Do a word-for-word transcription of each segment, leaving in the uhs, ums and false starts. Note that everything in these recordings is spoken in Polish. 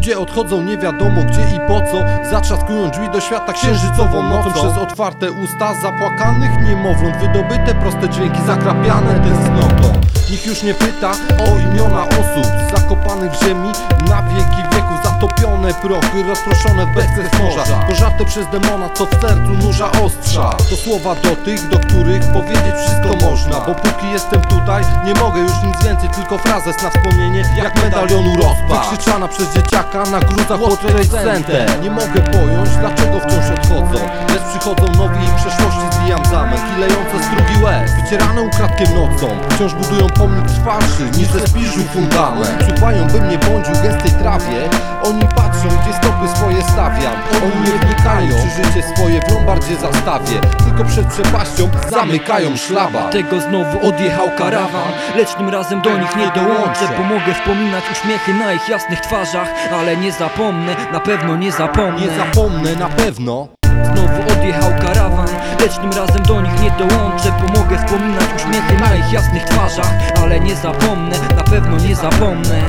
Ludzie odchodzą nie wiadomo gdzie i po co. Zatrzaskują drzwi do świata księżycową nocą. Przez otwarte usta zapłakanych niemowląt wydobyte proste dźwięki zakrapiane tęsknotą. Nikt już nie pyta o imiona osób zakopanych w ziemi na wieki wieków. Zatopione prochy, rozproszone w beczce z morza, pożarte przez demona, co w sercu nurza ostrza. To słowa do tych, do których powiedzieć wszystko można. Bo póki jestem tutaj, nie mogę już nic więcej, tylko frazes na wspomnienie, jak medalionu rozpad, wykrzyczana przez dzieciaka na gruzach World Trade Center. Nie mogę pojąć, dlaczego wciąż odchodzą, lecz przychodzą nowi i przeszłości zbijam zamek i lejące strugi łez, wycierane ukradkiem nocą, wciąż budują pomnik trwalszy niż ze spiżu fundament. Czuwają, bym nie błądził w gęstej trawie. Oni patrzą, gdzie stopy swoje stawiam. Oni nie wnikają, czy życie swoje w lombardzie zastawię, tylko przed przepaścią zamykają szlaban. Tego znowu odjechał karawan, lecz tym razem do nich nie dołączę. Pomogę wspominać uśmiechy na ich jasnych twarzach, ale nie zapomnę, na pewno nie zapomnę. Nie zapomnę, na pewno. Znowu odjechał karawan, lecz tym razem do nich nie dołączę. Pomogę wspominać uśmiechy na ich jasnych twarzach, ale nie zapomnę, na pewno nie zapomnę.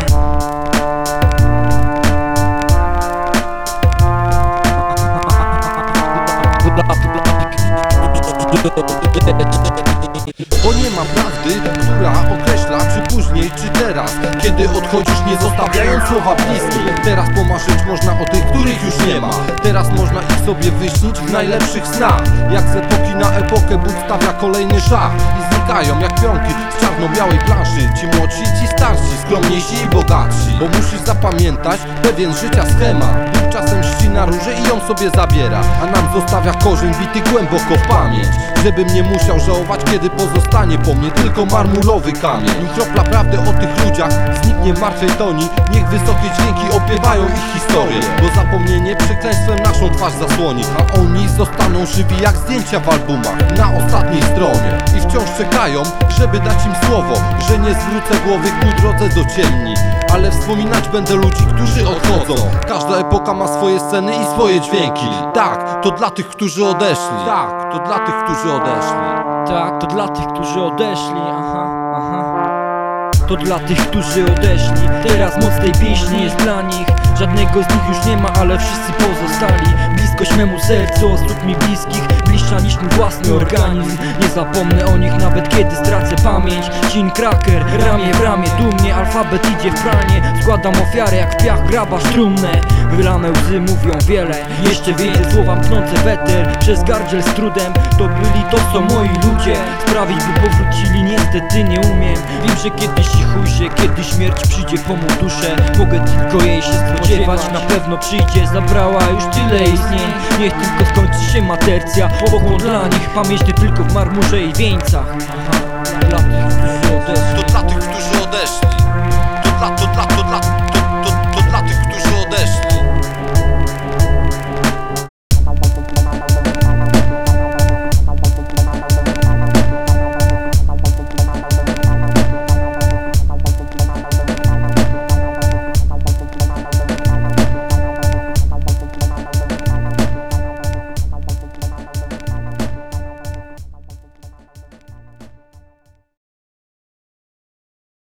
Bo nie ma prawdy, która określa czy później, czy teraz, kiedy odchodzisz nie zostawiając słowa bliskich. Teraz pomarzyć można o tych, których już nie ma. Teraz można ich sobie wyśnić w najlepszych snach. Jak z epoki na epokę Bóg stawia kolejny szach i znikają jak pionki z czarno-białej planszy. Ci młodsi, ci starsi, skromniejsi i bogatsi. Bo musisz zapamiętać pewien życia schemat. Bóg czasem ścina róże i ją sobie zabiera, a nam zostawia korzeń bity głęboko w pamięć, żebym nie musiał żałować, kiedy pozostanie po mnie tylko marmurowy kamień. Nim kropla prawdy o tych ludziach zniknie w martwej toni, niech wysokie dźwięki opiewają ich historię, bo zapomnienie przekleństwem naszą twarz zasłoni, a oni zostaną żywi jak zdjęcia w albumach na ostatniej stronie. I wciąż czekają, żeby dać im słowo, że nie zwrócę głowy ku drodze do ciemni, ale wspominać będę ludzi, którzy odchodzą. Każda epoka ma swoje sceny i swoje dźwięki. Tak, to dla tych, którzy odeszli. Tak, to dla tych, którzy odeszli. Tak, to dla tych, którzy odeszli, aha, aha. To dla tych, którzy odeszli. Teraz moc tej pieśni jest dla nich. Żadnego z nich już nie ma, ale wszyscy pozostali. Bliskość memu sercu osób mi bliskich bliższa niż mój własny organizm. Nie zapomnę o nich nawet kiedy stracę pamięć. Chin Cracker, ramię w ramię, dumnie alfabet idzie w pralnię. Składam ofiarę jak w piach grabasz trumnę. Wylane łzy mówią wiele, jeszcze więcej słowa mknące weter przez gardziel z trudem. To byli, to są moi ludzie. Sprawić by powrócili, niestety nie umiem. Wiem, że kiedyś ich chuj się, kiedy śmierć przyjdzie po mą duszę. Mogę tylko jej się spodziewać, na pewno przyjdzie. Zabrała już tyle istnień, niech tylko skończy się matercja. Pokłon dla nich, pamięć nie tylko w marmurze i wieńcach. Aha, dla tych,